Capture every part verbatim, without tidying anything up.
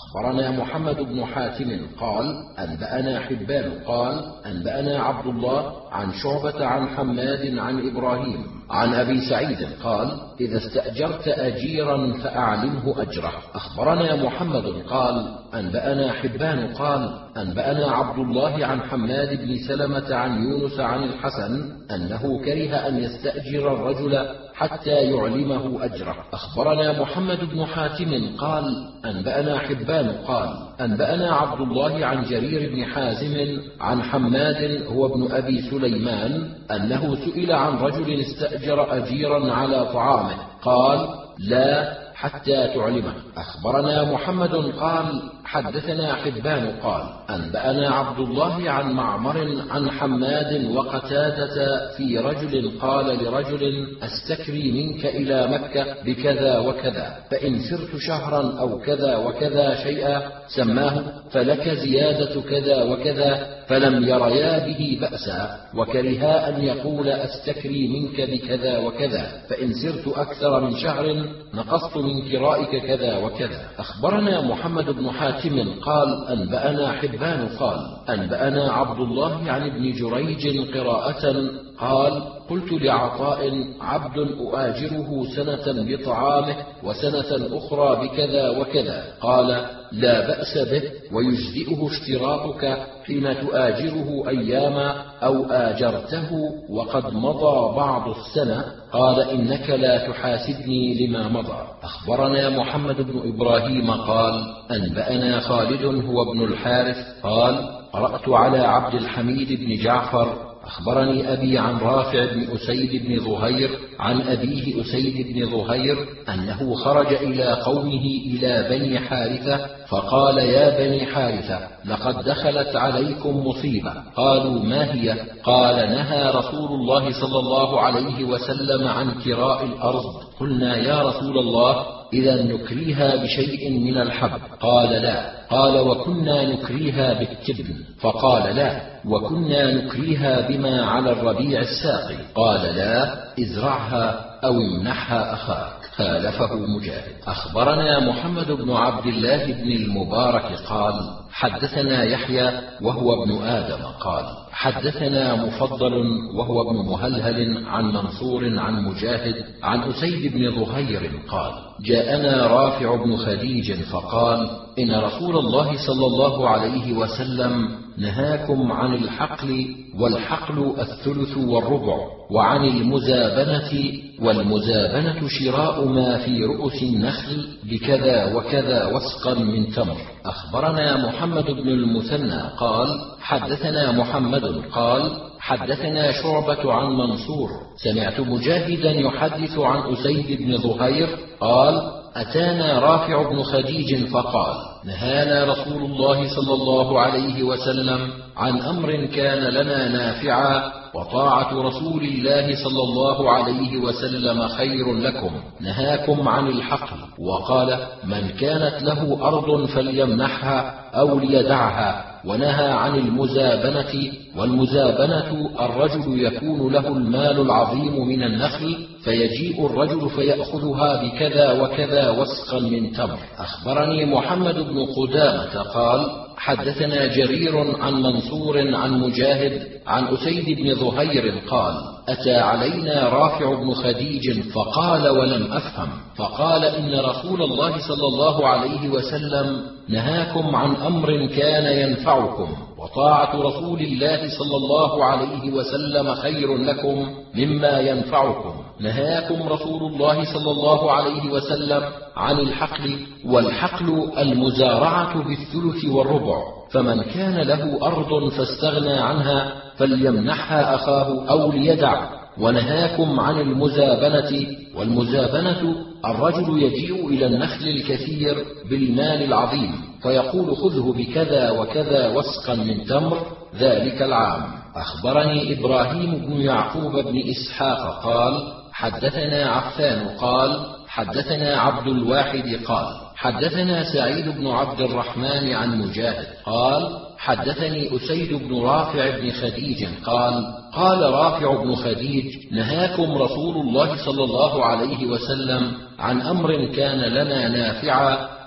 أخبرنا محمد بن حاتم قال أنبأنا حبان قال أنبأنا عبد الله عن شعبة عن حماد عن إبراهيم عن أبي سعيد قال إذا استأجرت أجيرا فأعلمه أجره. أخبرنا محمد قال أنبأنا حبان قال أنبأنا عبد الله عن حماد بن سلمة عن يونس عن الحسن أنه كره أن يستأجر الرجل حتى يعلمه أجره. أخبرنا محمد بن حاتم قال أنبأنا حبان قال أنبأنا عبد الله عن جرير بن حازم عن حماد هو ابن أبي سليمان أنه سئل عن رجل استأجر أجيرا على طعامه قال لا حتى تعلمه. أخبرنا محمد قال حدثنا حبان قال أنبأنا عبد الله عن معمر عن حماد وقتادة في رجل قال لرجل أستكري منك إلى مكة بكذا وكذا، فإن سرت شهرا أو كذا وكذا شيئا سماه، فلك زيادة كذا وكذا، فلم يريا به بأسا وكرها أن يقول أستكري منك بكذا وكذا، فإن سرت أكثر من شهر نقصت من كرائك كذا وكذا. أخبرنا محمد بن حاتم قال أنبأنا حبان قال أنبأنا عبد الله عن ابن جريج قراءة قال قلت لعطاء عبد أؤاجره سنة بطعامه وسنة أخرى بكذا وكذا، قال لا بأس به ويجزئه اشتراطك حين تؤاجره أياما أو آجرته وقد مضى بعض السنة، قال إنك لا تحاسبني لما مضى. أخبرنا محمد بن إبراهيم قال أنبأنا خالد هو ابن الحارث قال قرأت على عبد الحميد بن جعفر أخبرني أبي عن رافع بن أسيد بن ظهير عن أبيه أسيد بن ظهير أنه خرج إلى قومه إلى بني حارثة فقال يا بني حارثة لقد دخلت عليكم مصيبة. قالوا ما هي؟ قال نهى رسول الله صلى الله عليه وسلم عن كراء الأرض. قلنا يا رسول الله إذا نكريها بشيء من الحب؟ قال لا. قال وكنا نكريها بالتبن؟ فقال لا. وكنا نكريها بما على الربيع الساقي؟ قال لا. ازرعها أو امنحها أخاك. خالفه مجاهد. أخبرنا محمد بن عبد الله بن المبارك قال حدثنا يحيى وهو ابن آدم قال حدثنا مفضل وهو ابن مهلهل عن منصور عن مجاهد عن أسيد بن ظهير قال جاءنا رافع بن خديج فقال إن رسول الله صلى الله عليه وسلم نهاكم عن الحقل، والحقل الثلث والربع، وعن المزابنة، والمزابنة شراء ما في رؤوس النخل بكذا وكذا وسقا من تمر. أخبرنا محمد بن المثنى قال حدثنا محمد قال حدثنا شعبة عن منصور سمعت مجاهدا يحدث عن أسيد بن ظهير قال أتانا رافع بن خديج فقال نهانا رسول الله صلى الله عليه وسلم عن أمر كان لنا نافعا، وطاعة رسول الله صلى الله عليه وسلم خير لكم، نهاكم عن الحقل. وقال من كانت له أرض فليمنحها أو ليدعها، ونهى عن المزابنة. والمزابنة الرجل يكون له المال العظيم من النخل فيجيء الرجل فيأخذها بكذا وكذا وسقا من تمر. أخبرني محمد بن قدامة قال حدثنا جرير عن منصور عن مجاهد عن أسيد بن ظهير قال أتى علينا رافع بن خديج فقال ولم أفهم، فقال إن رسول الله صلى الله عليه وسلم نهاكم عن أمر كان ينفعكم، وطاعة رسول الله صلى الله عليه وسلم خير لكم مما ينفعكم. نهاكم رسول الله صلى الله عليه وسلم عن الحقل، والحقل المزارعة بالثلث والربع، فمن كان له أرض فاستغنى عنها فليمنحها أخاه أو ليدع. ونهاكم عن المزابنة. والمزابنة الرجل يجيء إلى النخل الكثير بالمال العظيم فيقول خذه بكذا وكذا وسقا من تمر ذلك العام. أخبرني إبراهيم بن يعقوب بن إسحاق قال حدثنا عفان قال حدثنا عبد الواحد قال حدثنا سعيد بن عبد الرحمن عن مجاهد قال حدثني أسيد بن رافع بن خديج قال قال رافع بن خديج نهاكم رسول الله صلى الله عليه وسلم عن أمر كان لنا نافعا،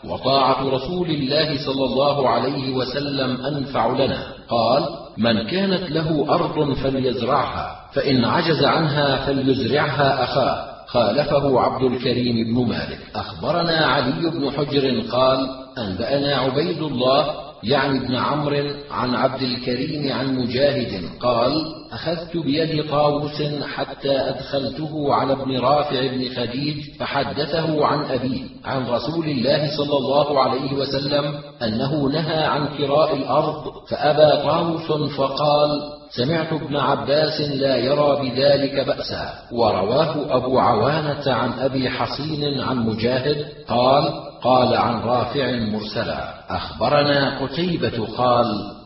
وطاعة رسول الله صلى الله عليه وسلم أنفع لنا. قال: من كانت له أرض فليزرعها، فإن عجز عنها فليزرعها أخاه. خالفه عبد الكريم بن مالك. أخبرنا علي بن حجر قال: أنبأنا عبيد الله يعني ابن عمرو عن عبد الكريم عن مجاهد قال: أخذت بيد طاووس حتى أدخلته على ابن رافع بن خديج فحدثه عن أبيه عن رسول الله صلى الله عليه وسلم أنه نهى عن كراء الأرض، فأبى طاووس فقال: سمعت ابن عباس لا يرى بذلك بأسا. ورواه أبو عوانة عن أبي حصين عن مجاهد قال: قال عن رافع مرسلا. أخبرنا قتيبة قال: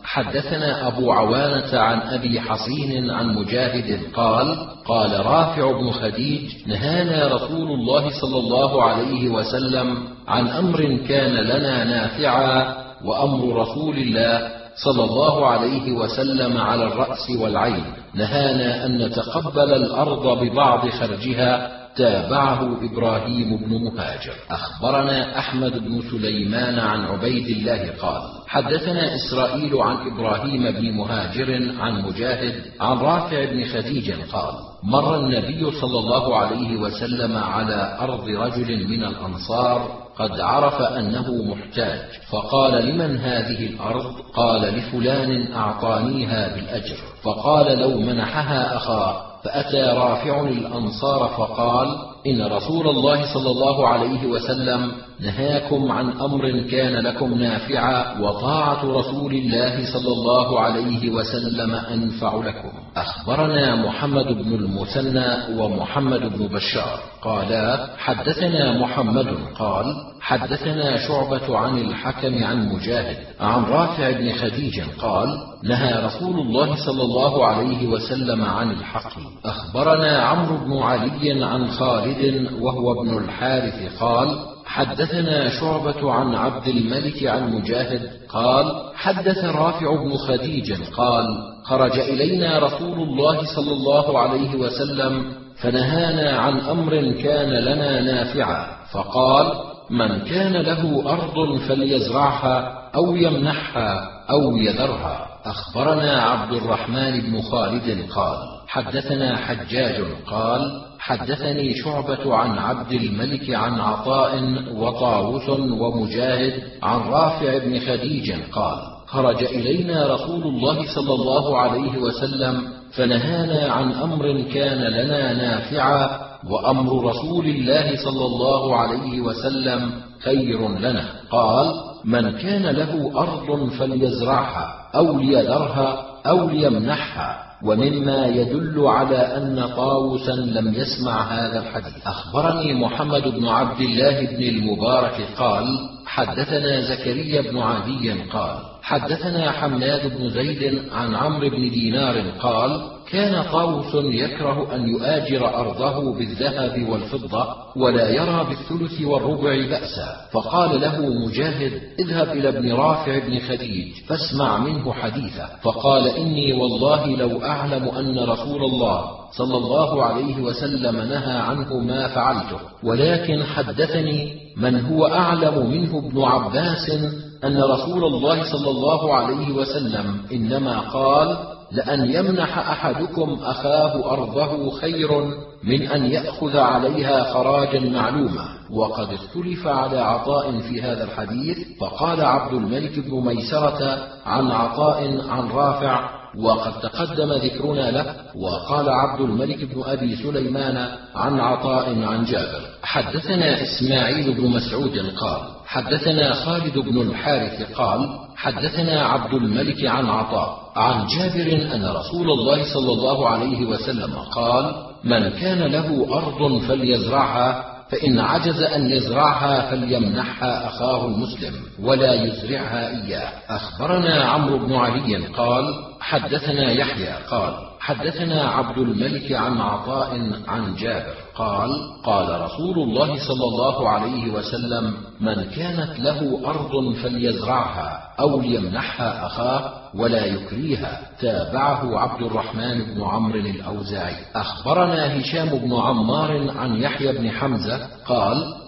حدثنا أبو عوانة عن أبي حصين عن مجاهد قال: قال رافع بن خديج: نهانا رسول الله صلى الله عليه وسلم عن أمر كان لنا نافعا، وأمر رسول الله صلى الله عليه وسلم على الرأس والعين. نهانا أن نتقبل الأرض ببعض خرجها. تابعه إبراهيم بن مهاجر. أخبرنا أحمد بن سليمان عن عبيد الله قال: حدثنا إسرائيل عن إبراهيم بن مهاجر عن مجاهد عن رافع بن خديج قال: مر النبي صلى الله عليه وسلم على أرض رجل من الأنصار قد عرف أنه محتاج، فقال: لمن هذه الأرض؟ قال: لفلان أعطانيها بالأجر. فقال: لو منحها أخاه. فأتى رافع الأنصار فقال: إن رسول الله صلى الله عليه وسلم نهاكم عن أمر كان لكم نافعا، وطاعة رسول الله صلى الله عليه وسلم أنفع لكم. أخبرنا محمد بن المثنى ومحمد بن بشار قالا: حدثنا محمد قال: حدثنا شعبة عن الحكم عن مجاهد عن رافع بن خديج قال: نهى رسول الله صلى الله عليه وسلم عن الحق. أخبرنا عمرو بن علي عن خالد وهو ابن الحارث قال: حدثنا شعبة عن عبد الملك عن مجاهد قال: حدث رافع بن خديج قال: خرج إلينا رسول الله صلى الله عليه وسلم فنهانا عن أمر كان لنا نافعا، فقال: من كان له أرض فليزرعها أو يمنحها أو يذرها. أخبرنا عبد الرحمن بن خالد قال: حدثنا حجاج قال: حدثني شعبة عن عبد الملك عن عطاء وطاووس ومجاهد عن رافع بن خديج قال: خرج إلينا رسول الله صلى الله عليه وسلم فنهانا عن أمر كان لنا نافعا، وأمر رسول الله صلى الله عليه وسلم خير لنا. قال: من كان له أرض فليزرعها أو ليذرها أو ليمنحها. ومما يدل على أن طاووسا لم يسمع هذا الحديث. أخبرني محمد بن عبد الله بن المبارك قال: حدثنا زكريا بن عدي قال: حدثنا حماد بن زيد عن عمرو بن دينار قال: كان طاووس يكره أن يؤاجر أرضه بالذهب والفضة ولا يرى بالثلث والربع بأسا، فقال له مجاهد: اذهب إلى ابن رافع بن خديج فاسمع منه حديثه. فقال: إني والله لو أعلم أن رسول الله صلى الله عليه وسلم نهى عنه ما فعلته، ولكن حدثني من هو أعلم منه ابن عباس أن رسول الله صلى الله عليه وسلم إنما قال: لأن يمنح أحدكم أخاه أرضه خير من أن يأخذ عليها خراجا معلوما. وقد اختلف على عطاء في هذا الحديث، فقال عبد الملك بن ميسرة عن عطاء عن رافع وقد تقدم ذكرنا له، وقال عبد الملك بن أبي سليمان عن عطاء عن جابر. حدثنا إسماعيل بن مسعود قال: حدثنا خالد بن الحارث قال: حدثنا عبد الملك عن عطاء عن جابر أن رسول الله صلى الله عليه وسلم قال: من كان له أرض فليزرعها، فإن عجز أن يزرعها فليمنحها أخاه المسلم ولا يزرعها إياه. أخبرنا عمرو بن علي قال: حدثنا يحيى قال: حدثنا عبد الملك عن عطاء عن جابر قال: قال رسول الله صلى الله عليه وسلم: من كانت له أرض فليزرعها أو ليمنحها أخاه ولا يكريها. تابعه عبد الرحمن بن عمرو الأوزاعي. أخبرنا هشام بن عمار عن يحيى بن حمزة قال: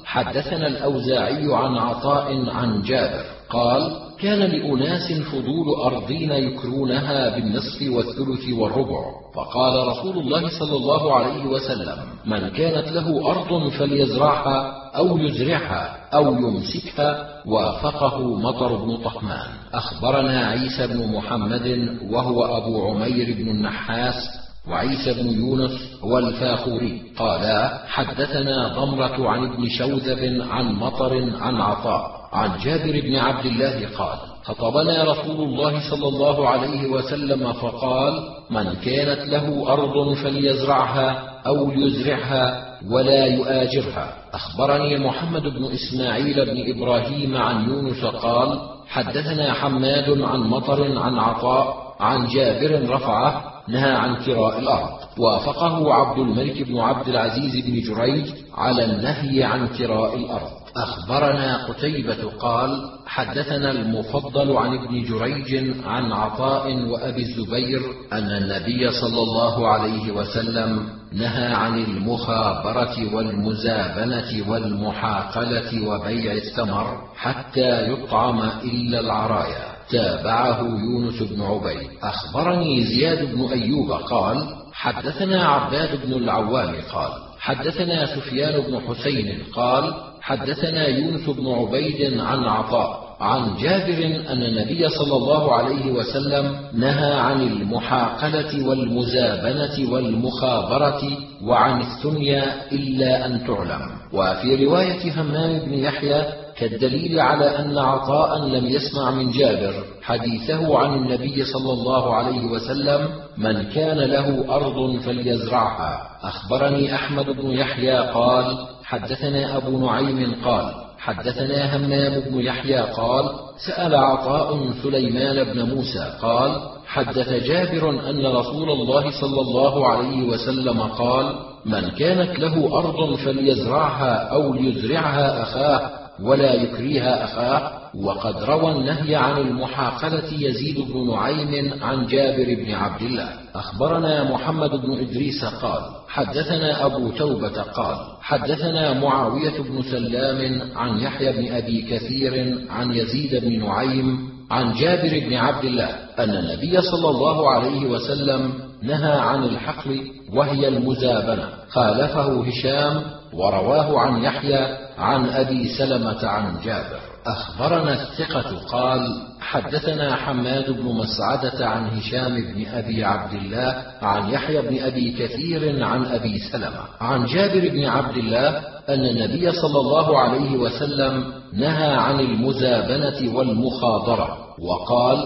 حدثنا الأوزاعي عن عطاء عن جابر قال كان لأناس فضول أرضين يكرونها بالنصف والثلث والربع، فقال رسول الله صلى الله عليه وسلم من كانت له أرض فليزرعها أو يزرعها أو يمسكها، وافقه مطر بن طهمان. أخبرنا عيسى بن محمد وهو أبو عمير بن النحاس وعيسى بن يونس والفاخوري قالا حدثنا ضمرة عن ابن شوذب عن مطر عن عطاء عن جابر بن عبد الله قال خطبنا رسول الله صلى الله عليه وسلم فقال من كانت له أرض فليزرعها أو يزرعها ولا يؤاجرها. أخبرني محمد بن إسماعيل بن إبراهيم عن يونس قال حدثنا حماد عن مطر عن عطاء عن جابر رفعه نهى عن كراء الأرض، وافقه عبد الملك بن عبد العزيز بن جريج على النهي عن كراء الأرض. أخبرنا قتيبة قال حدثنا المفضل عن ابن جريج عن عطاء وأبي الزبير أن النبي صلى الله عليه وسلم نهى عن المخابرة والمزابنة والمحاقلة وبيع الثمر حتى يطعم إلا العرايا. تابعه يونس بن عبيد. أخبرني زياد بن أيوب قال حدثنا عباد بن العوام قال حدثنا سفيان بن حسين قال حدثنا يونس بن عبيد عن عطاء عن جابر أن النبي صلى الله عليه وسلم نهى عن المحاقلة والمزابنة والمخابرة وعن الثنيا إلا أن تعلم. وفي رواية همام بن يحيى كالدليل على أن عطاء لم يسمع من جابر حديثه عن النبي صلى الله عليه وسلم من كان له أرض فليزرعها. أخبرني أحمد بن يحيى قال حدثنا أبو نعيم قال حدثنا همام بن يحيى قال سأل عطاء سليمان بن موسى قال حدث جابر أن رسول الله صلى الله عليه وسلم قال من كانت له أرض فليزرعها أو ليزرعها أخاه ولا يكريها أخاه. وقد روى النهي عن المحاقلة يزيد بن نعيم عن جابر بن عبد الله. أخبرنا محمد بن إدريس قال حدثنا أبو توبة قال حدثنا معاوية بن سلام عن يحيى بن أبي كثير عن يزيد بن نعيم عن جابر بن عبد الله أن النبي صلى الله عليه وسلم نهى عن الحقل وهي المزابنة. خالفه هشام ورواه عن يحيى عن أبي سلمة عن جابر. أخبرنا الثقة قال حدثنا حماد بن مسعدة عن هشام بن أبي عبد الله عن يحيى بن أبي كثير عن أبي سلمة عن جابر بن عبد الله أن النبي صلى الله عليه وسلم نهى عن المزابنة والمخاضرة، وقال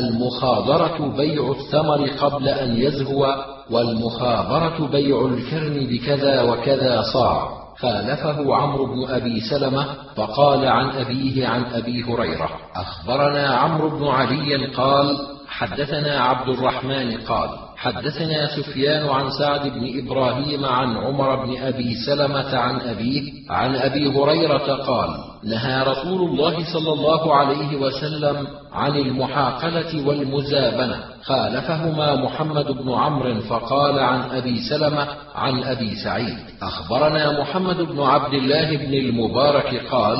المخاضرة بيع الثمر قبل أن يزهو، والمخابرة بيع الكرم بكذا وكذا صاع. خالفه عمرو بن أبي سلمة فقال عن أبيه عن أبي هريرة. أخبرنا عمرو بن علي قال حدثنا عبد الرحمن قال حدثنا سفيان عن سعد بن إبراهيم عن عمر بن أبي سلمة عن أبيه عن أبي هريرة قال نهى رسول الله صلى الله عليه وسلم عن المحاقلة والمزابنة. خالفهما محمد بن عمرو فقال عن أبي سلمة عن أبي سعيد. أخبرنا محمد بن عبد الله بن المبارك قال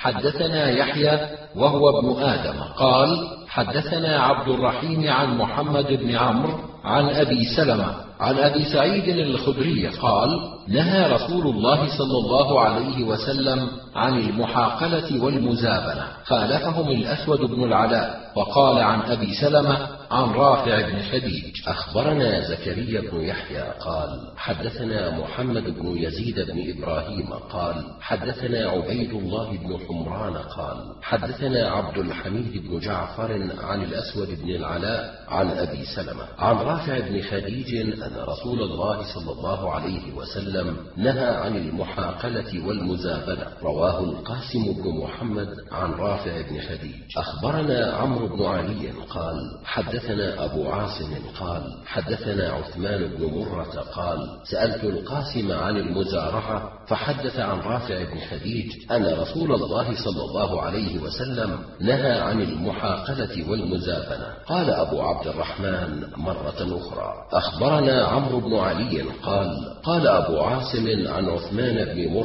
حدثنا يحيى وهو ابن آدم قال حدثنا عبد الرحيم عن محمد بن عمرو عن أبي سلمة عن أبي سعيد الخدري قال نهى رسول الله صلى الله عليه وسلم عن المحاقلة والمزابنة. خالفهم الأسود بن العلاء وقال عن أبي سلمة عن رافع بن خديج. أخبرنا زكريا بن يحيى قال حدثنا محمد بن يزيد بن إبراهيم قال حدثنا عبيد الله بن حمران قال حدثنا عبد الحميد بن جعفر عن الأسود بن العلاء عن أبي سلمة عن رافع بن خديج أن رسول الله صلى الله عليه وسلم نهى عن المحاقلة والمزابنة. رواه القاسم بن محمد عن رافع بن خديج. أخبرنا عمرو بن علي قال حدثنا أبو عاصم قال حدثنا عثمان بن مرة قال سألت القاسم عن المزارعة فحدث عن رافع بن خديج أن رسول الله صلى الله عليه وسلم نهى عن المحاقلة والمزابنة. قال أبو عبد الرحمن مرة أخرى أخبرنا عمرو بن علي قال قال أبو عاصم عن عثمان بن مرة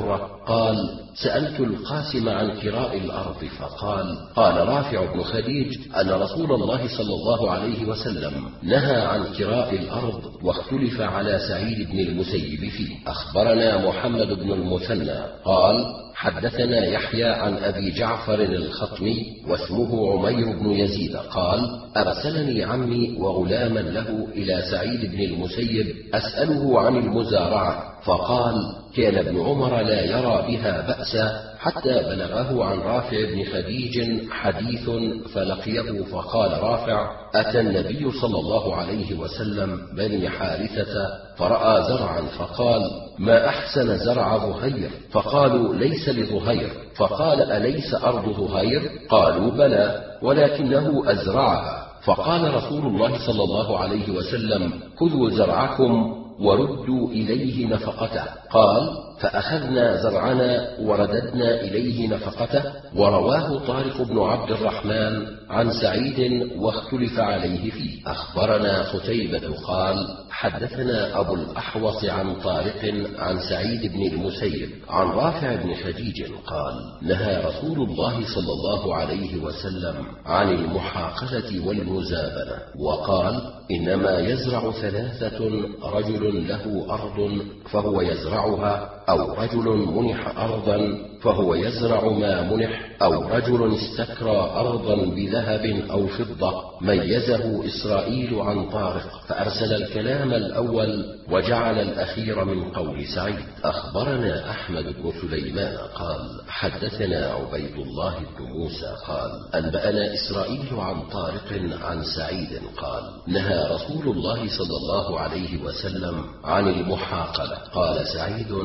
قال: سألت القاسم عن كراء الأرض فقال: قال رافع بن خديج أن رسول الله صلى الله عليه وسلم نهى عن كراء الأرض، واختلف على سعيد بن المسيب فيه. أخبرنا محمد بن المثنى قال: حدثنا يحيى عن أبي جعفر الخطمي واسمه عمير بن يزيد قال: أرسلني عمي وغلاما له إلى سعيد بن المسيب أسأله عن المزارعة، فقال: كان ابن عمر لا يرى بها بأسا، حتى بلغه عن رافع بن خديج حديث فلقيه فقال رافع: أتى النبي صلى الله عليه وسلم بني حارثة فرأى زرعا فقال: ما أحسن زرع ظهير؟ فقالوا: ليس لظهير. فقال: أليس أرض ظهير؟ قالوا: بلى، ولكنه أزرعها. فقال رسول الله صلى الله عليه وسلم: خذوا زرعكم وردوا إليه نفقته. قال: فأخذنا زرعنا ورددنا إليه نفقته. ورواه طارق بن عبد الرحمن عن سعيد واختلف عليه فيه. أخبرنا قتيبة قال: حدثنا أبو الأحوص عن طارق عن سعيد بن المسيب عن رافع بن خديج قال: نهى رسول الله صلى الله عليه وسلم عن المحاقلة والمزابنة، وقال: إنما يزرع ثلاثة: رجل له أرض فهو يزرعها، أو رجل منح أرضا فهو يزرع ما منح، أو رجل استكرى أرضا بذهب أو فضة. ميزه إسرائيل عن طارق، فأرسل الكلام الأول وجعل الأخير من قول سعيد. أخبرنا أحمد بن سليمان قال: حدثنا عبيد الله بن موسى قال: أنبأنا إسرائيل عن طارق عن سعيد قال: نهى رسول الله صلى الله عليه وسلم عن المحاقلة. قال سعيد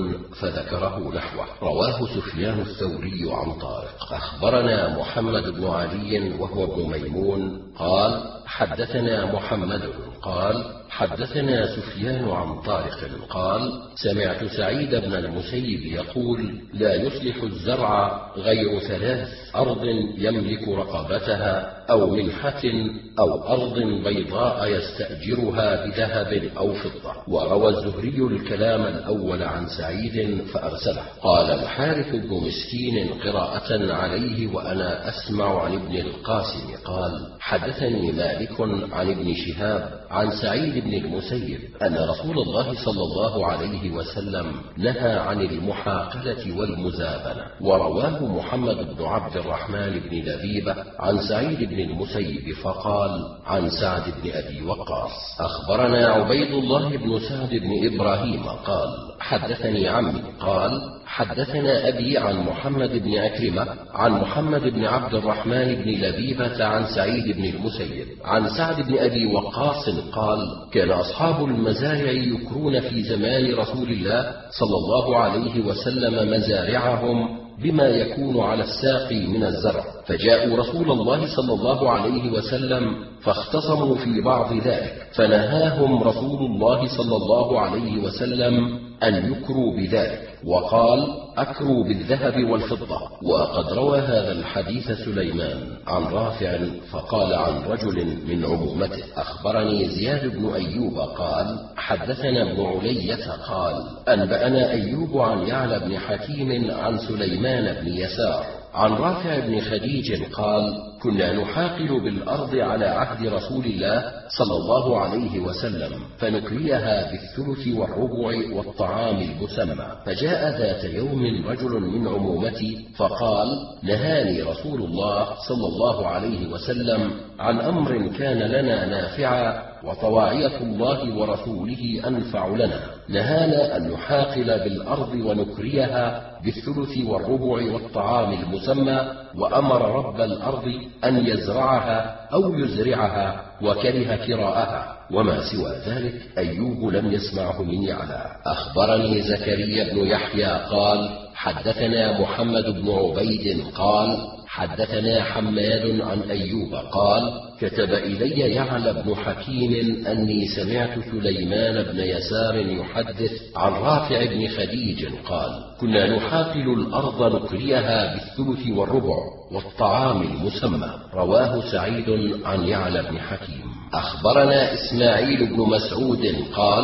فذكره نحوه. رواه سفيان الثوري عن طارق. أخبرنا محمد بن علي وهو ابن ميمون قال: حدثنا محمد قال: حدثنا سفيان عن طارق قال: سمعت سعيد بن المسيب يقول: لا يصلح الزرع غير ثلاث: أرض يملك رقبتها، أو منحة، أو أرض بيضاء يستأجرها بذهب أو فضة. وروى الزهري الكلام الأول عن سعيد فأرسله. قال الحارث بن مسكين قراءة عليه وأنا أسمع عن ابن القاسم قال: حدثني مالك عن ابن شهاب عن سعيد بن المسيب أن رسول الله صلى الله عليه وسلم نهى عن المحاقلة والمزابنة. ورواه محمد بن عبد الرحمن بن لبيبة عن سعيد بن المسيب فقال: عن سعد بن أبي وقاص. أخبرنا عبيد الله بن سعد بن إبراهيم قال: حدثني عمي قال: حدثنا أبي عن محمد بن أكرمة عن محمد بن عبد الرحمن بن لبيبة عن سعيد بن المسيب عن سعد بن أبي وقاص قال: كان أصحاب المزارع يكرون في زمان رسول الله صلى الله عليه وسلم مزارعهم بما يكون على الساقي من الزرع، فجاءوا رسول الله صلى الله عليه وسلم فاختصموا في بعض ذلك، فنهاهم رسول الله صلى الله عليه وسلم أن يكروا بذلك، وقال: أكروا بالذهب والفضة. وقد روى هذا الحديث سليمان عن رافع فقال عن رجل من عمومته. أخبرني زياد بن أيوب قال: حدثنا ابن علية قال: أنبأنا أيوب عن يعلى بن حكيم عن سليمان بن يسار عن رافع بن خديج قال: كنا نحاقل بالأرض على عهد رسول الله صلى الله عليه وسلم، فنكريها بالثلث والربع والطعام المسمى. فجاء ذات يوم رجل من عمومتي فقال: نهاني رسول الله صلى الله عليه وسلم عن أمر كان لنا نافعا، وطواعية الله ورسوله أنفع لنا. نهانا أن نحاقل بالأرض ونكريها بالثلث والربع والطعام المسمى، وأمر رب الأرض أن يزرعها أو يزرعها، وكره كراءها. وما سوى ذلك أيوب لم يسمعه من يعلى. أخبرني زكريا بن يحيى قال: حدثنا محمد بن عبيد قال: حدثنا حماد عن أيوب قال: كتب إلي يعلى بن حكيم أني سمعت سليمان بن يسار يحدث عن رافع بن خديج قال: كنا نحاقل الأرض نكريها بالثلث والربع والطعام المسمى. رواه سعيد عن يعلى بن حكيم. أخبرنا إسماعيل بن مسعود قال: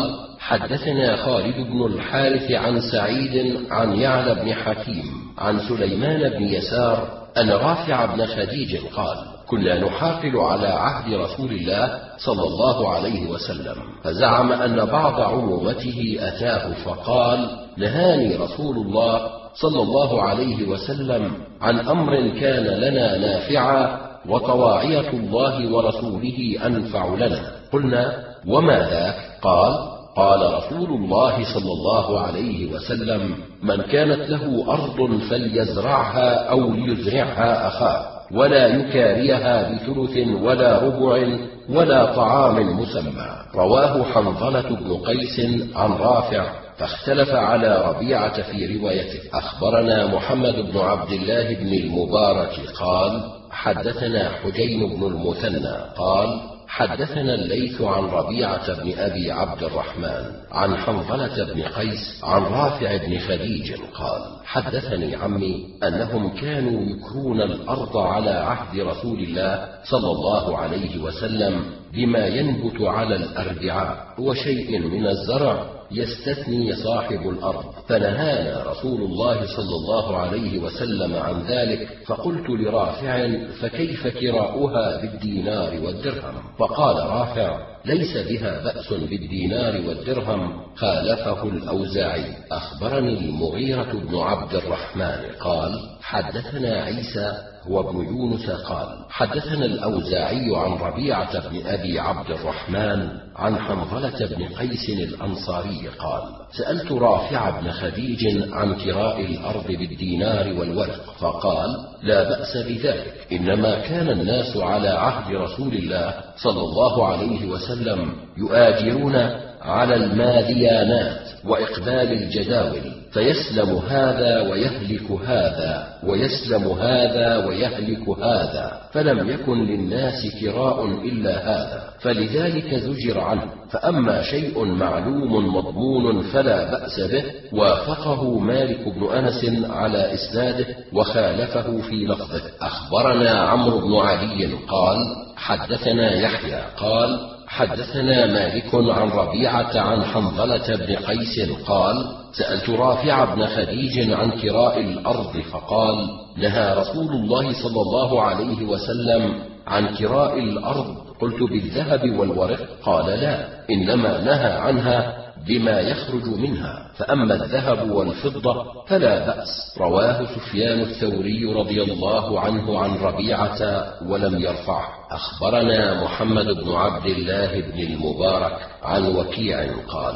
حدثنا خالد بن الحارث عن سعيد عن يعلى بن حكيم عن سليمان بن يسار أن رافع بن خديج قال: كنا نحافل على عهد رسول الله صلى الله عليه وسلم، فزعم أن بعض عمومته أتاه فقال: نهاني رسول الله صلى الله عليه وسلم عن أمر كان لنا نافعا، وطواعية الله ورسوله أنفع لنا. قلنا: وما ذاك؟ قال: قال رسول الله صلى الله عليه وسلم: من كانت له أرض فليزرعها أو ليزرعها أخاه، ولا يكاريها بثلث ولا ربع ولا طعام مسمى. رواه حنظلة بن قيس عن رافع، فاختلف على ربيعة في روايته. أخبرنا محمد بن عبد الله بن المبارك قال: حدثنا حجين بن المثنى قال: حدثنا الليث عن ربيعة بن أبي عبد الرحمن عن حنظلة بن قيس عن رافع بن خديج قال: حدثني عمي أنهم كانوا يكرون الأرض على عهد رسول الله صلى الله عليه وسلم بما ينبت على الأربعاء وشيء من الزرع يستثني صاحب الأرض، فنهانا رسول الله صلى الله عليه وسلم عن ذلك. فقلت لرافع: فكيف كراؤها بالدينار والدرهم؟ فقال رافع: ليس بها بأس بالدينار والدرهم، خالفه الأوزاعي. أخبرني المغيرة بن عبد الرحمن قال: حدثنا عيسى هو ابن يونس قال: حدثنا الأوزاعي عن ربيعة بن أبي عبد الرحمن عن حنظلة بن قيس الأنصاري قال: سألت رافع بن خديج عن كراء الأرض بالدينار والورق، فقال: لا بأس بذلك، إنما كان الناس على عهد رسول الله صلى الله عليه وسلم يؤاجرون على الماذيانات وإقبال الجداول، فيسلم هذا ويهلك هذا ويسلم هذا ويهلك هذا، فلم يكن للناس كراء إلا هذا، فلذلك زجر عنه. فأما شيء معلوم مضمون فلا بأس به. وافقه مالك بن أنس على إسناده وخالفه في لفظه. أخبرنا عمرو بن علي قال: حدثنا يحيى قال: حدثنا مالك عن ربيعة عن حنظلة بن قيس قال: سألت رافع بن خديج عن كراء الأرض، فقال: نهى رسول الله صلى الله عليه وسلم عن كراء الأرض. قلت: بالذهب والورق؟ قال: لا، إنما نهى عنها بما يخرج منها، فأما الذهب والفضة فلا بأس. رواه سفيان الثوري رضي الله عنه عن ربيعة ولم يرفعه. أخبرنا محمد بن عبد الله بن المبارك عن وكيع قال: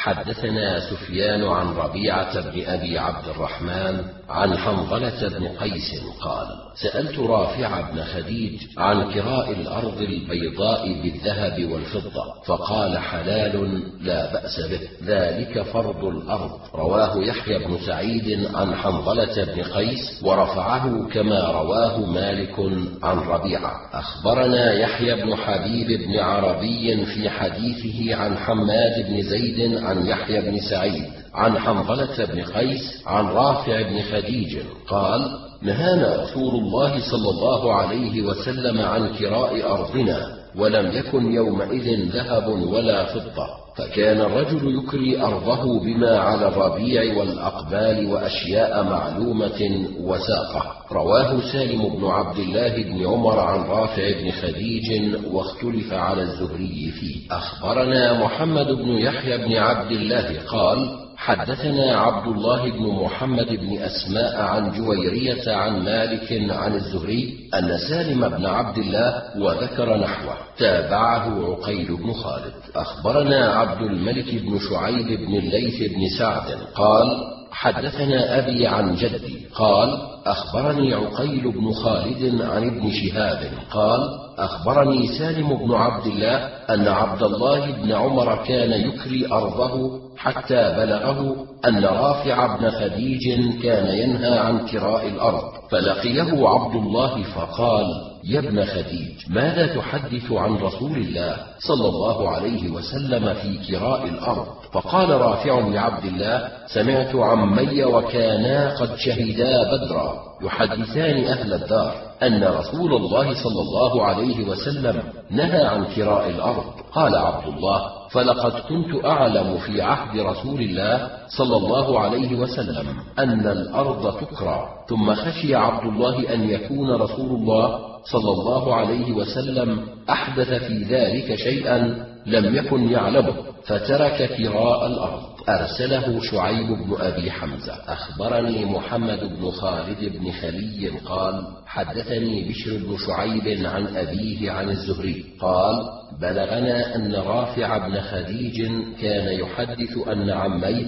حدثنا سفيان عن ربيعة بن أبي عبد الرحمن عن حنظلة بن قيس قال: سألت رافع بن خديج عن كراء الأرض البيضاء بالذهب والفضة، فقال: حلال لا بأس به، ذلك فرض الأرض. رواه يحيى بن سعيد عن حنظلة بن قيس ورفعه كما رواه مالك عن ربيعة. أخبرنا يحيى بن حبيب بن عربي في حديثه عن حماد بن زيد عن يحيى بن سعيد عن حنظلة بن قيس عن رافع بن خديج قال: نهانا رسول الله صلى الله عليه وسلم عن كراء أرضنا، ولم يكن يومئذ ذهب ولا فضة، فكان الرجل يكري أرضه بما على الربيع والأقبال وأشياء معلومة وساقة. رواه سالم بن عبد الله بن عمر عن رافع بن خديج، واختلف على الزهري فيه. أخبرنا محمد بن يحيى بن عبد الله قال: حدثنا عبد الله بن محمد بن أسماء عن جويرية عن مالك عن الزهري أن سالم بن عبد الله وذكر نحوه، تابعه عقيل بن خالد. أخبرنا عبد الملك بن شعيب بن الليث بن سعد قال: حدثنا أبي عن جدي قال: أخبرني عقيل بن خالد عن ابن شهاب قال: أخبرني سالم بن عبد الله أن عبد الله بن عمر كان يكري أرضه حتى بلغه أن رافع بن خديج كان ينهى عن كراء الأرض، فلقيه عبد الله فقال: يا ابن خديج، ماذا تحدث عن رسول الله صلى الله عليه وسلم في كراء الأرض؟ فقال رافع لعبد الله: سمعت عمي وكانا قد شهدا بدرا يحدثان أهل الدار أن رسول الله صلى الله عليه وسلم نهى عن كراء الأرض. قال عبد الله: فلقد كنت أعلم في عهد رسول الله صلى الله عليه وسلم أن الأرض تكرى. ثم خشي عبد الله أن يكون رسول الله صلى الله عليه وسلم أحدث في ذلك شيئا لم يكن يعلمه فترك كراء الأرض. أرسله شعيب بن أبي حمزة. أخبرني محمد بن خالد بن خلي قال: حدثني بشر بن شعيب عن أبيه عن الزهري قال: بلغنا أن رافع بن خديج كان يحدث أن عميه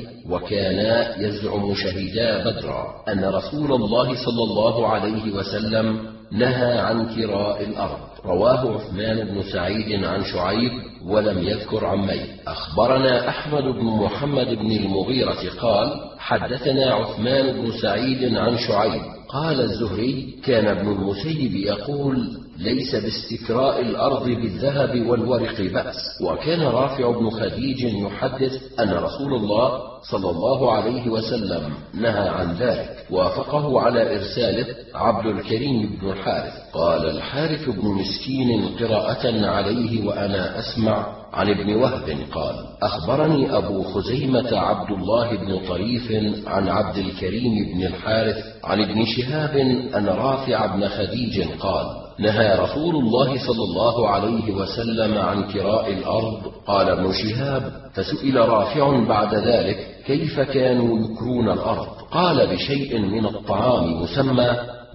وكانا يزعم شهيدا بدرا أن رسول الله صلى الله عليه وسلم نهى عن كراء الأرض. رواه عثمان بن سعيد عن شعيب ولم يذكر عميه. أخبرنا أحمد بن محمد بن المغيرة قال: حدثنا عثمان بن سعيد عن شعيب قال: الزهري كان ابن المسيب يقول: ليس باستكراء الأرض بالذهب والورق بأس. وكان رافع بن خديج يحدث أن رسول الله صلى الله عليه وسلم نهى عن ذلك. وافقه على إرساله عبد الكريم بن الحارث. قال الحارث بن مسكين قراءة عليه وأنا أسمع عن ابن وهب قال: أخبرني أبو خزيمة عبد الله بن طريف عن عبد الكريم بن الحارث عن ابن شهاب أن رافع بن خديج قال: نهى رسول الله صلى الله عليه وسلم عن كراء الأرض. قال ابن شهاب: فسئل رافع بعد ذلك كيف كانوا يكرون الأرض؟ قال: بشيء من الطعام مسمى،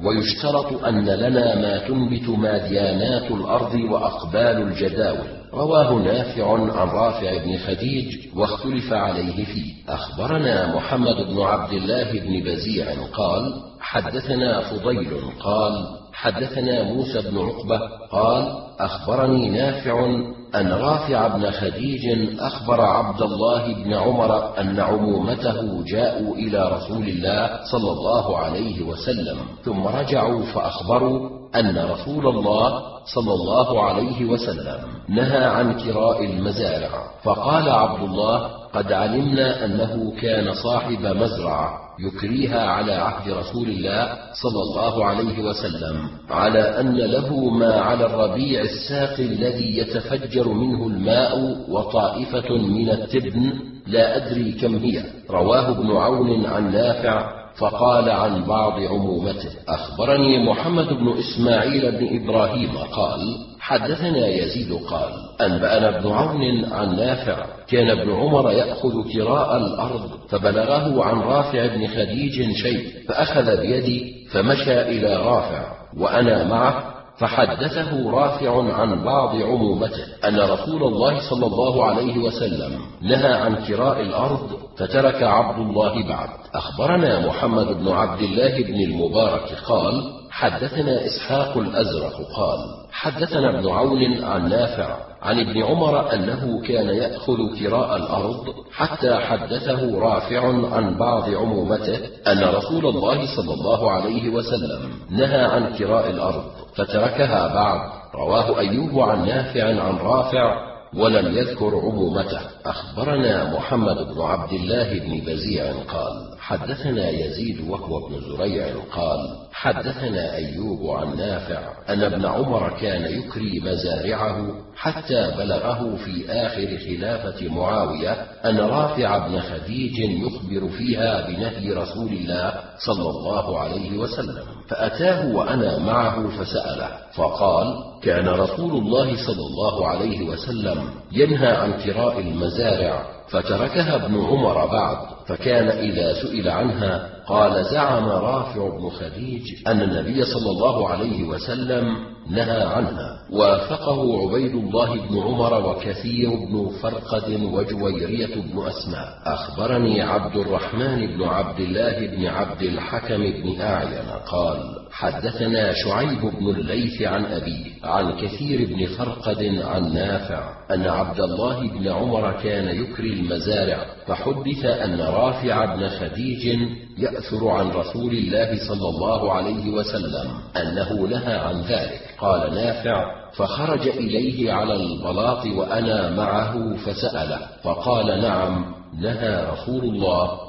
ويشترط أن لنا ما تنبت ماديانات الأرض وأقبال الجداول. رواه نافع عن رافع بن خديج واختلف عليه فيه. أخبرنا محمد بن عبد الله بن بزيع قال: حدثنا فضيل قال: حدثنا موسى بن عقبة قال: أخبرني نافع أن رافع بن خديج أخبر عبد الله بن عمر أن عمومته جاءوا إلى رسول الله صلى الله عليه وسلم ثم رجعوا فأخبروا أن رسول الله صلى الله عليه وسلم نهى عن كراء المزارع. فقال عبد الله: قد علمنا أنه كان صاحب مزرعة يكريها على عهد رسول الله صلى الله عليه وسلم على أن له ما على الربيع الساقي الذي يتفجر منه الماء وطائفة من التبن لا أدري كم هي. رواه ابن عون عن نافع فقال عن بعض عمومته. أخبرني محمد بن إسماعيل بن إبراهيم قال: حدثنا يزيد قال: أنبأنا ابن عون عن نافع كان ابن عمر يأخذ كراء الأرض فبلغه عن رافع بن خديج شيء فأخذ بيدي فمشى إلى رافع وأنا معه فحدثه رافع عن بعض عمومته أن رسول الله صلى الله عليه وسلم نهى عن كراء الأرض فترك عبد الله بعد. أخبرنا محمد بن عبد الله بن المبارك قال: حدثنا إسحاق الأزرق قال: حدثنا ابن عون عن نافع عن ابن عمر أنه كان يأخذ كراء الأرض حتى حدثه رافع عن بعض عمومته أن رسول الله صلى الله عليه وسلم نهى عن كراء الأرض فتركها بعد. رواه أيوب عن نافع عن رافع ولم يذكر عمومته. أخبرنا محمد بن عبد الله بن بزيع قال: حدثنا يزيد وهو ابن زريع قال: حدثنا أيوب عن نافع أن ابن عمر كان يكري مزارعه حتى بلغه في آخر خلافة معاوية أن رافع بن خديج يخبر فيها بنهي رسول الله صلى الله عليه وسلم. فأتاه وأنا معه فسأله فقال: كان رسول الله صلى الله عليه وسلم ينهى عن كراء المزارع فتركها ابن عمر بعد، فكان إذا سئل عنها قال: زعم رافع بن خديج أن النبي صلى الله عليه وسلم نهى عنها. وافقه عبيد الله بن عمر وكثير بن فرقد وجويرية بن أسماء. أخبرني عبد الرحمن بن عبد الله بن عبد الحكم بن أعين قال: حدثنا شعيب بن الليث عن أبيه عن كثير بن فرقد عن نافع أن عبد الله بن عمر كان يكري المزارع فحدث أن رافع بن خديج يأثر عن رسول الله صلى الله عليه وسلم أنه نهى عن ذلك. قال نافع: فخرج إليه على البلاط وأنا معه فسأله فقال: نعم، نهى رسول الله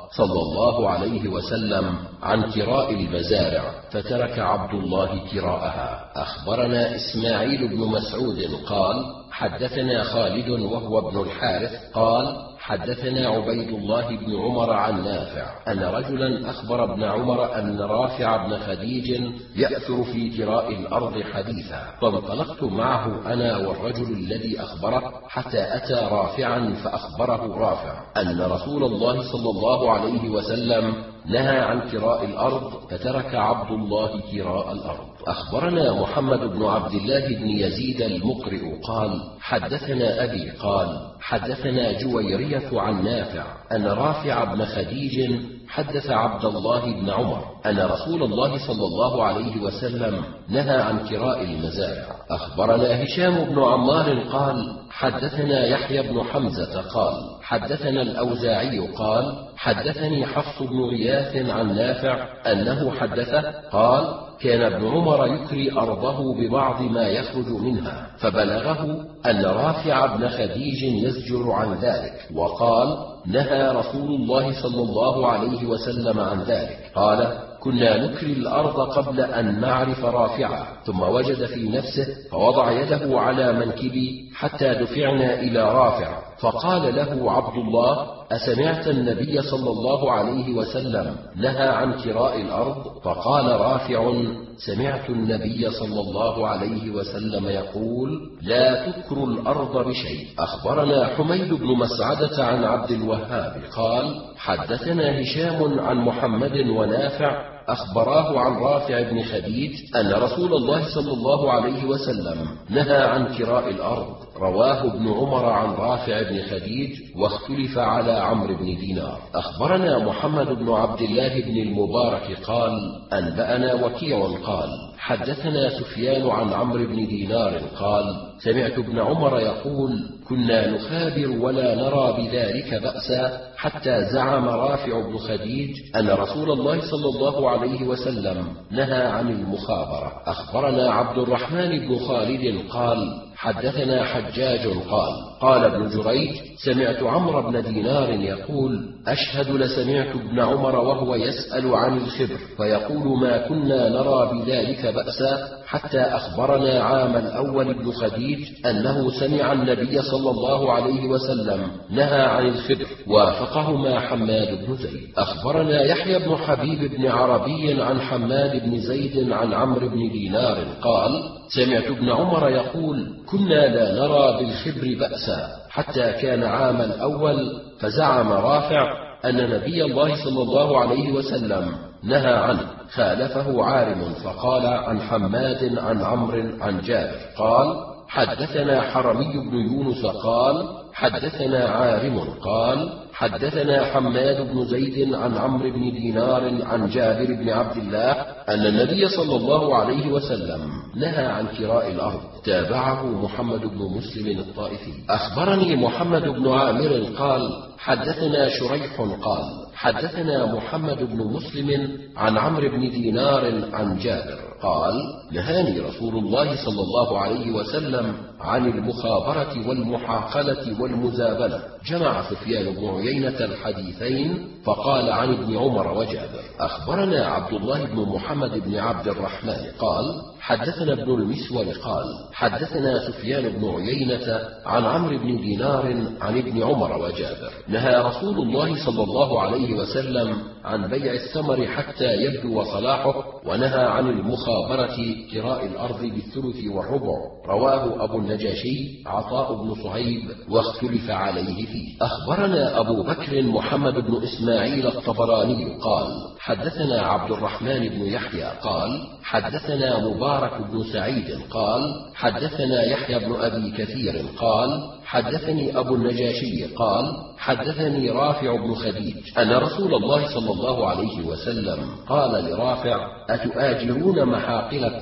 صلى الله عليه وسلم عن كراء المزارع فترك عبد الله كراءها. أخبرنا إسماعيل بن مسعود قال حدثنا خالد وهو ابن الحارث قال حدثنا عبيد الله بن عمر عن نافع أن رجلا أخبر ابن عمر أن رافع بن خديج يأثر في كراء الأرض حديثا، فانطلقت معه أنا والرجل الذي أخبره حتى أتى رافعا فأخبره رافع أن رسول الله صلى الله عليه وسلم نهى عن كراء الأرض فترك عبد الله كراء الأرض. أخبرنا محمد بن عبد الله بن يزيد المقرئ قال حدثنا أبي قال حدثنا جويرية عن نافع أن رافع بن خديج حدث عبد الله بن عمر أن رسول الله صلى الله عليه وسلم نهى عن كراء المزارع. أخبرنا هشام بن عمار قال حدثنا يحيى بن حمزة قال حدثنا الأوزاعي قال حدثني حفص بن غياث عن نافع أنه حدثه قال كان ابن عمر يكري أرضه ببعض ما يخرج منها، فبلغه أن رافع بن خديج يزجر عن ذلك، وقال نهى رسول الله صلى الله عليه وسلم عن ذلك. قال كنا نكري الأرض قبل أن نعرف رافعا، ثم وجد في نفسه فوضع يده على منكبي حتى دفعنا إلى رافع، فقال له عبد الله أسمعت النبي صلى الله عليه وسلم نهى عن كراء الأرض؟ فقال رافع سمعت النبي صلى الله عليه وسلم يقول لا تكروا الأرض بشيء. أخبرنا حميد بن مسعدة عن عبد الوهاب قال حدثنا هشام عن محمد ونافع أخبراه عن رافع بن خديج أن رسول الله صلى الله عليه وسلم نهى عن كراء الأرض. رواه ابن عمر عن رافع بن خديج واختلف على عمرو بن دينار. أخبرنا محمد بن عبد الله بن المبارك قال أنبأنا وكيع قال حدثنا سفيان عن عمرو بن دينار قال سمعت ابن عمر يقول كنا نخابر ولا نرى بذلك بأسا حتى زعم رافع بن خديج أن رسول الله صلى الله عليه وسلم نهى عن المخابرة. أخبرنا عبد الرحمن بن خالد قال حدثنا حجاج قال قال ابن جريج سمعت عمرو بن دينار يقول أشهد لسمعت ابن عمر وهو يسأل عن الخبر فيقول ما كنا نرى بذلك بأسا حتى أخبرنا عام الأول بن خديج أنه سمع النبي صلى الله عليه وسلم نهى عن الخبر، وافقهما حماد بن زيد. أخبرنا يحيى بن حبيب بن عربي عن حماد بن زيد عن عمرو بن دينار قال سمعت ابن عمر يقول كنا لا نرى بالخبر بأسا حتى كان عام الأول فزعم رافع أن نبي الله صلى الله عليه وسلم نهى عنه، خالفه عارم فقال عن حماد عن عمرو عن جابر قال حدثنا حرمي بن يونس قال حدثنا عارم قال حدثنا حماد بن زيد عن عمرو بن دينار عن جابر بن عبد الله أن النبي صلى الله عليه وسلم نهى عن كراء الأرض. تابعه محمد بن مسلم الطائفي. أخبرني محمد بن عامر قال حدثنا شريح قال حدثنا محمد بن مسلم عن عمرو بن دينار عن جابر قال نهاني رسول الله صلى الله عليه وسلم عن المخابرة والمحاقلة والمزابنة. جمع سفيان بن عيينة الحديثين فقال عن ابن عمر وجابر. أخبرنا عبد الله بن محمد بن عبد الرحمن قال حدثنا ابن المسور قال حدثنا سفيان بن عيينة عن عمرو بن دينار عن ابن عمر وجابر نهى رسول الله صلى الله عليه وسلم عن بيع الثمر حتى يبدو صلاحه، ونهى عن المخابرة كراء الأرض بالثلث والربع. رواه أبو النجاشي عطاء بن صهيب واختلف عليه فيه. أخبرنا أبو بكر محمد بن إسماعيل الطبراني قال حدثنا عبد الرحمن بن يحيى قال حدثنا مبارك بن سعيد قال حدثنا يحيى بن أبي كثير قال حدثني أبو النجاشي قال حدثني رافع بن خديج أن رسول الله صلى الله عليه وسلم قال لرافع أتؤاجرون محاقلكم؟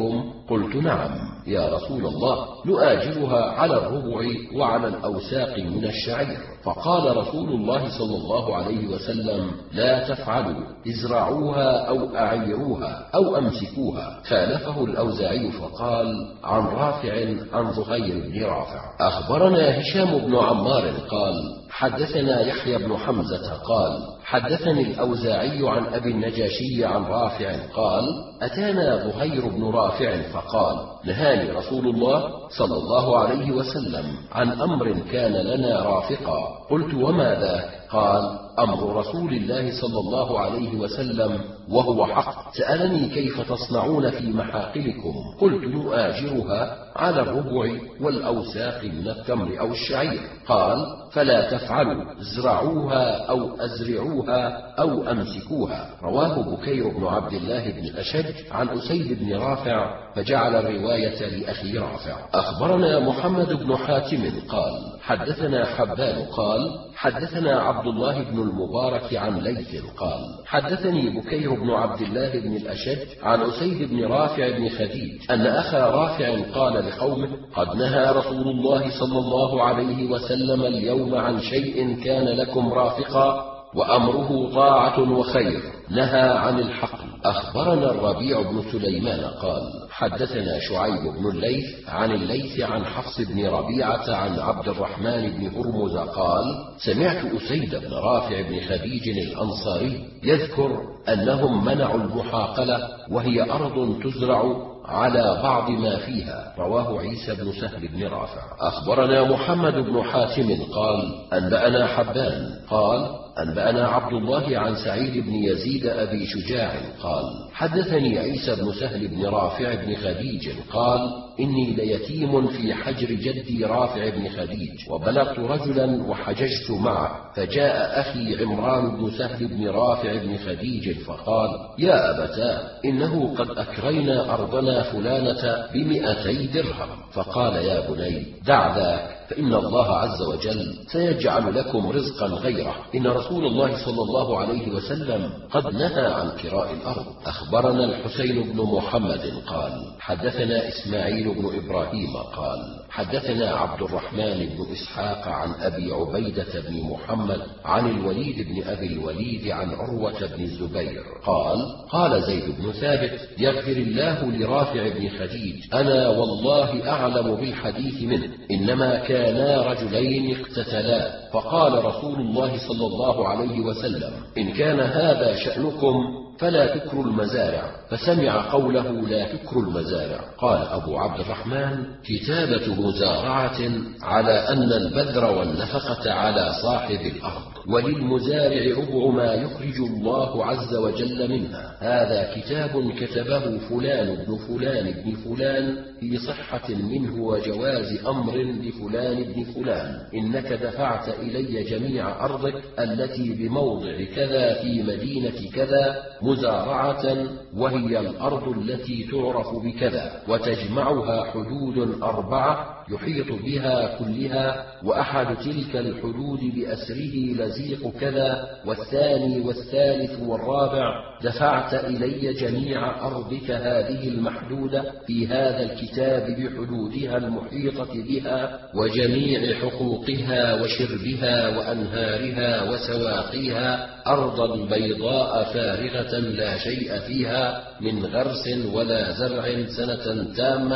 قلت نعم يا رسول الله، نؤاجرها على الربع وعلى الأوساق من الشعير. فقال رسول الله صلى الله عليه وسلم لا تفعلوا، ازرعوها أو أعيروها أو أمسكوها. خالفه الأوزاعي فقال عن رافع عن زهير بن رافع. أخبرنا هشام بن عمار قال حدثنا يحيى بن حمزة قال حدثني الأوزاعي عن أبي النجاشي عن رافع قال أتانا زهير بن رافع فقال نهاني رسول الله صلى الله عليه وسلم عن أمر كان لنا رافقا. قلت وما ذاك؟ قال أمر رسول الله صلى الله عليه وسلم وهو حق. سألني كيف تصنعون في محاقلكم؟ قلت نؤاجرها على الربع والأوساق من التمر أو الشعير. قال فلا تفعلوا، ازرعوها أو أزرعوها أو أمسكوها. رواه بكير بن عبد الله بن الأشج عن أسيد بن رافع، فجعل الرواية لأخي رافع. أخبرنا محمد بن حاتم قال حدثنا حبان قال حدثنا عبد الله بن المبارك عن ليث قال حدثني بكير بن عبد الله بن الأشج عن أسيد بن رافع بن خديج أن أخا رافع قال لقومه قد نهى رسول الله صلى الله عليه وسلم اليوم عن شيء كان لكم رافقا وأمره طاعة وخير، نهى عن الحقل. أخبرنا الربيع بن سليمان قال حدثنا شعيب بن الليث عن الليث عن حفص بن ربيعة عن عبد الرحمن بن هرمز قال سمعت أسيد بن رافع بن خديج الأنصاري يذكر أنهم منعوا المحاقلة وهي أرض تزرع على بعض ما فيها. رواه عيسى بن سهل بن رافع. أخبرنا محمد بن حاتم قال أنبأنا حبان قال أنبأنا عبد الله عن سعيد بن يزيد أبي شجاع قال حدثني عيسى بن سهل بن رافع بن خديج قال إني ليتيم في حجر جدي رافع بن خديج، وبلغت رجلا وحججت معه، فجاء أخي عمران بن سهل بن رافع بن خديج فقال يا أبتاه إنه قد أكرينا أرضنا فلانة بمئتي درهم. فقال يا بني دع ذاك، فإن الله عز وجل سيجعل لكم رزقا غيره، إن رسول الله صلى الله عليه وسلم قد نهى عن كراء الأرض. أخبرنا الحسين بن محمد قال حدثنا إسماعيل بن إبراهيم قال حدثنا عبد الرحمن بن إسحاق عن أبي عبيدة بن محمد عن الوليد بن أبي الوليد عن عروة بن الزبير قال قال زيد بن ثابت يغفر الله لرافع بن خديج أنا والله أعلم بالحديث منه، إنما كانا رجلين اقتتلا، فقال رسول الله صلى الله عليه وسلم إن كان هذا شأنكم فلا تكروا المزارع، فسمع قوله لا تكروا المزارع. قال أبو عبد الرحمن كتابة مزارعة على أن البذر والنفقة على صاحب الأرض، وللمزارع ربع ما يخرج الله عز وجل منها. هذا كتاب كتبه فلان بن فلان بن فلان في صحة منه وجواز أمر لفلان بن فلان، إنك دفعت إلي جميع أرضك التي بموضع كذا في مدينة كذا مزارعة، وهي الأرض التي تعرف بكذا، وتجمعها حدود أربعة يحيط بها كلها، وأحد تلك الحدود بأسره لزيق كذا، والثاني والثالث والرابع دفعت إلي جميع أرضك هذه المحدودة في هذا الكتاب بحدودها المحيطة بها وجميع حقوقها وشربها وأنهارها وسواقيها، أرضا بيضاء فارغة لا شيء فيها من غرس ولا زرع سنة تامة،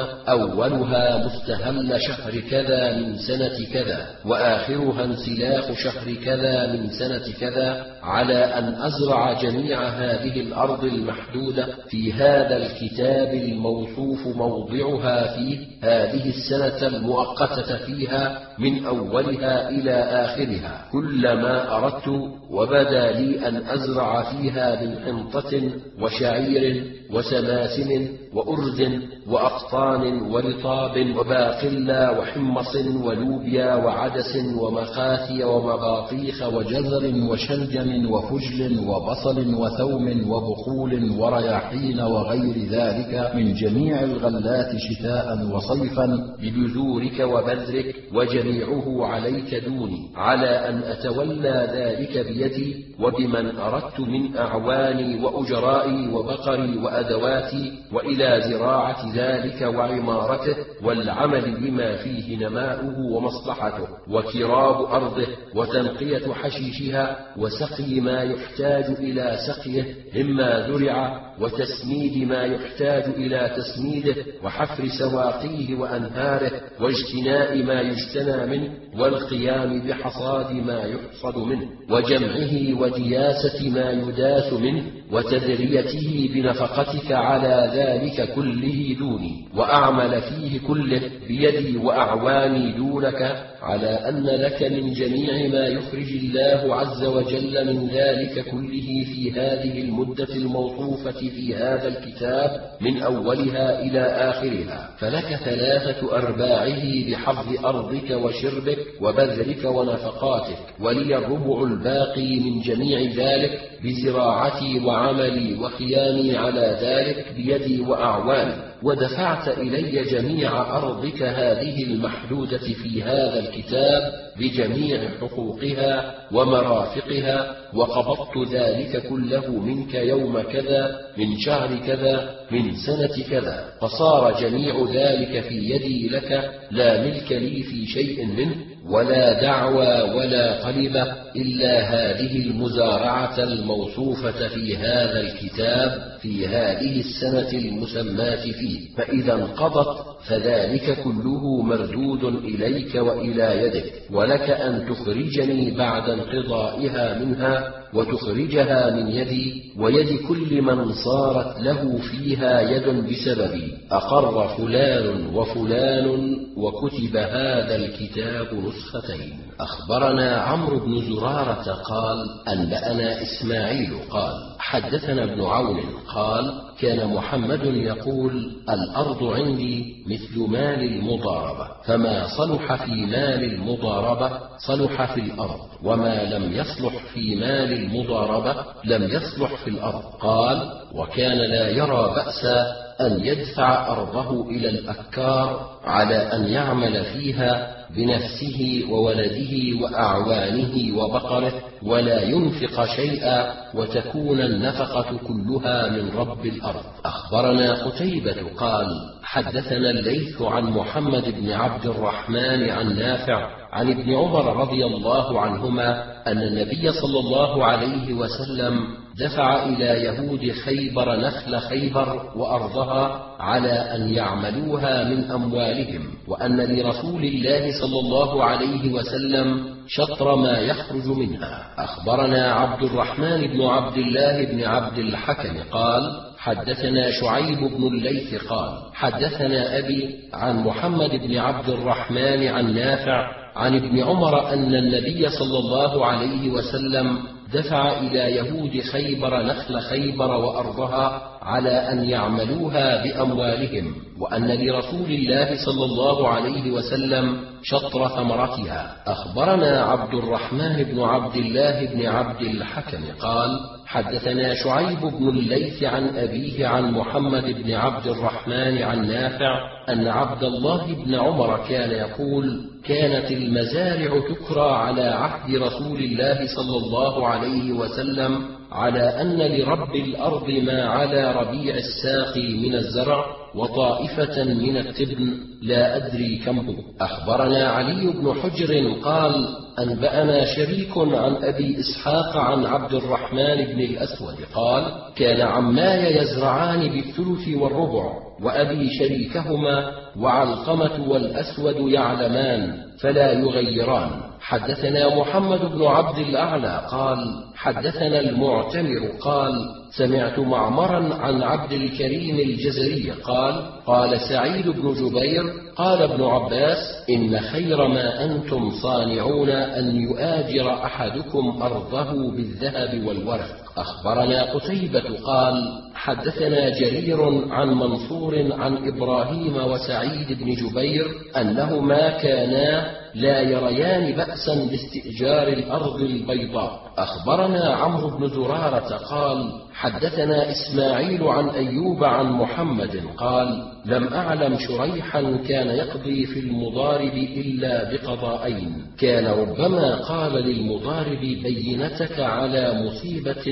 أولها مستهل شهر كذا من سنة كذا، وآخرها انسلاخ شهر كذا من سنة كذا، على أن أزرع جميع هذه الأرض المحدودة في هذا الكتاب الموصوف موضعها فيه هذه السنة المؤقتة فيها من أولها إلى آخرها كلما أردت، وبدا لي أن أزرع فيها من حنطة وشعير وسماسم وأرز وأقطان ورطاب وباقلا وحمص ولوبيا وعدس ومخاثي ومباطيخ وجزر وشلجم وفجل وبصل وثوم وبقول ورياحين وغير ذلك من جميع الغلات شتاء وصيفا ببذورك وبذرك، وجميعه عليك دوني، على أن أتولى ذلك بيدي وبمن أردت من أعواني وأجرائي وبقري وأدواتي، وإلى إلى زراعة ذلك وعمارته والعمل بما فيه نماؤه ومصلحته، وكراب أرضه وتنقية حشيشها، وسقي ما يحتاج إلى سقيه مما زرع، وتسميد ما يحتاج إلى تسميده، وحفر سواقيه وأنهاره، واجتناء ما يجتنى منه، والقيام بحصاد ما يحصد منه، وجمعه ودياسة ما يداس منه، وتدريته بنفقتك على ذلك كله دوني، وأعمل فيه كله بيدي وأعواني دونك، على أن لك من جميع ما يخرج الله عز وجل من ذلك كله في هذه المدة الموصوفة في هذا الكتاب من أولها إلى آخرها، فلك ثلاثة أرباعه بحظ أرضك وشربك وبذرك ونفقاتك، ولي الربع الباقي من جميع ذلك بزراعتي وعملي وقيامي على ذلك بيدي وأعواني. ودفعت إلي جميع أرضك هذه المحدودة في هذا الكتاب بجميع حقوقها ومرافقها، وقبضت ذلك كله منك يوم كذا من شهر كذا من سنة كذا، فصار جميع ذلك في يدي لك، لا ملك لي في شيء منه، ولا دعوى ولا طلبة إلا هذه المزارعة الموصوفة في هذا الكتاب في هذه السنة المسماة فيه، فإذا انقضت فذلك كله مردود إليك وإلى يدك، ولك أن تخرجني بعد انقضائها منها، وتخرجها من يدي ويد كل من صارت له فيها يد بسببي. أقر فلان وفلان، وكتب هذا الكتاب نسختين. أخبرنا عمرو بن زرارة قال أنبأنا إسماعيل قال حدثنا ابن عون قال كان محمد يقول الأرض عندي مثل مال المضاربة، فما صلح في مال المضاربة صلح في الأرض، وما لم يصلح في مال المضاربة لم يصلح في الأرض. قال وكان لا يرى بأسا أن يدفع أرضه إلى الأكار على أن يعمل فيها بنفسه وولده وأعوانه وبقره، ولا ينفق شيئا، وتكون النفقة كلها من رب الأرض. أخبرنا قتيبة قال حدثنا الليث عن محمد بن عبد الرحمن عن نافع عن ابن عمر رضي الله عنهما أن النبي صلى الله عليه وسلم دفع إلى يهود خيبر نخل خيبر وأرضها على أن يعملوها من أموالهم، وأن لرسول الله صلى الله عليه وسلم شطر ما يخرج منها. أخبرنا عبد الرحمن بن عبد الله بن عبد الحكم قال حدثنا شعيب بن الليث قال حدثنا أبي عن محمد بن عبد الرحمن عن نافع عن ابن عمر أن النبي صلى الله عليه وسلم دفع إلى يهود خيبر نخل خيبر وأرضها على أن يعملوها بأموالهم، وأن لرسول الله صلى الله عليه وسلم شطر ثمرتها. أخبرنا عبد الرحمن بن عبد الله بن عبد الحكم قال حدثنا شعيب بن الليث عن أبيه عن محمد بن عبد الرحمن عن نافع أن عبد الله بن عمر كان يقول كانت المزارع تكرى على عهد رسول الله صلى الله عليه وسلم على أن لرب الأرض ما على ربيع الساقي من الزرع وطائفة من التبن لا أدري كم هو. أخبرنا علي بن حجر قال أنبأنا شريك عن أبي إسحاق عن عبد الرحمن بن الأسود قال كان عماي يزرعان بالثلث والربع، وأبي شريكهما، وعلقمة والأسود يعلمان فلا يغيران. حدثنا محمد بن عبد الأعلى قال حدثنا المعتمر قال سمعت معمرا عن عبد الكريم الجزري قال قال سعيد بن جبير قال ابن عباس إن خير ما أنتم صانعون أن يؤاجر أحدكم أرضه بالذهب والورق. أخبرنا قتيبة قال حدثنا جرير عن منصور عن إبراهيم وسعيد بن جبير أنهما كانا لا يريان بأسا باستئجار الأرض البيضاء. أخبرنا عمرو بن زرارة قال حدثنا إسماعيل عن أيوب عن محمد قال لم أعلم شريحا كان يقضي في المضارب إلا بقضاءين، كان ربما قال للمضارب بينتك على مصيبة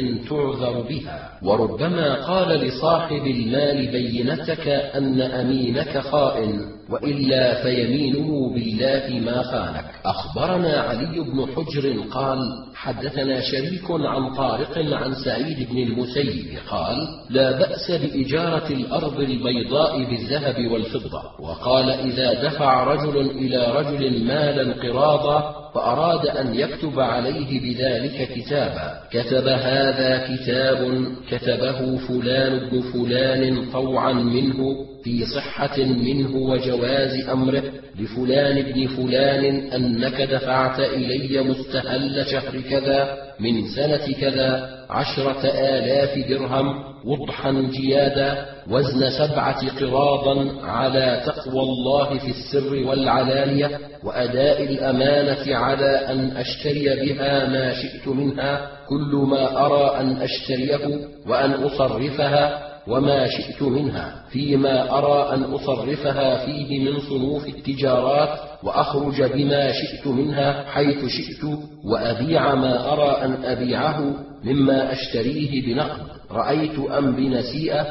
تعذر بها. وربما قال لصاحب المال بينتك أن أمينك خائن، وإلا فيمينه بالله ما خانك. أخبرنا علي بن حجر قال حدثنا شريك عن طارق عن سعيد بن المسيب قال لا بأس بإجارة الأرض البيضاء بالذهب والفضة. وقال إذا دفع رجل إلى رجل مالا قراضا فأراد أن يكتب عليه بذلك كتابا، كتب هذا كتاب كتبه فلان بن فلان طوعا منه في صحة منه وجواز أمره لفلان بن فلان أنك دفعت إلي مستهل شهر كذا من سنة كذا عشرة آلاف درهم وضحا جيادا وزن سبعة قراضا على تقوى الله في السر والعلانية، وأداء الأمانة على أن أشتري بها ما شئت منها كل ما أرى أن أشتريه، وأن أصرفها وما شئت منها فيما أرى أن أصرفها فيه من صنوف التجارات، وأخرج بما شئت منها حيث شئت، وأبيع ما أرى أن أبيعه مما أشتريه بنقد رأيت أم بنسيئة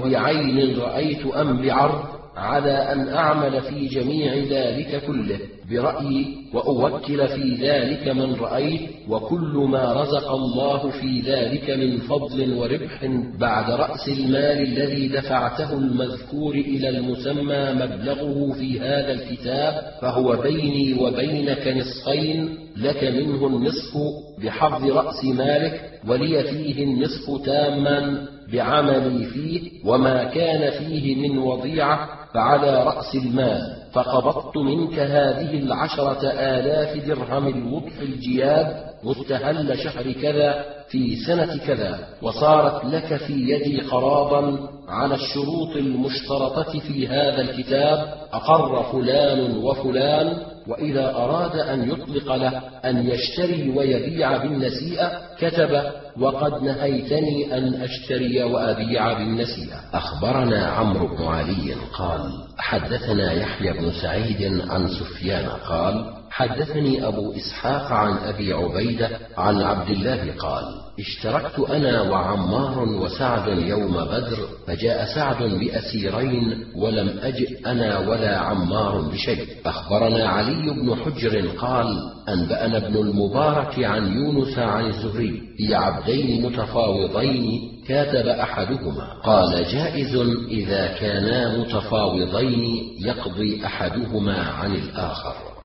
وبعين رأيت أم بعرض، على أن أعمل في جميع ذلك كله برأيي وأوكل في ذلك من رأيت، وكل ما رزق الله في ذلك من فضل وربح بعد رأس المال الذي دفعته المذكور إلى المسمى مبلغه في هذا الكتاب فهو بيني وبينك نصفين، لك منه النصف بحظ رأس مالك ولي فيه النصف تاما بعملي فيه، وما كان فيه من وضيعة فعلى رأس المال. فقبضت منك هذه العشرة آلاف درهم الوضح الجياد مستهل شهر كذا في سنة كذا، وصارت لك في يدي قراضا على الشروط المشترطة في هذا الكتاب، أقر فلان وفلان، وإذا أراد أن يطلق له أن يشتري ويبيع بالنسيئة كتب وقد نهيتني أن أشتري وأبيع بالنسيئة. أخبرنا عمرو بن علي قال حدثنا يحيى بن سعيد عن سفيان قال حدثني أبو إسحاق عن أبي عبيدة عن عبد الله قال اشتركت أنا وعمار وسعد يوم بدر، فجاء سعد بأسيرين ولم أجئ أنا ولا عمار بشيء. أخبرنا علي بن حجر قال أنبأنا ابن المبارك عن يونس عن الزهري في عبدين متفاوضين كاتب أحدهما، قال جائز إذا كانا متفاوضين يقضي أحدهما عن الآخر.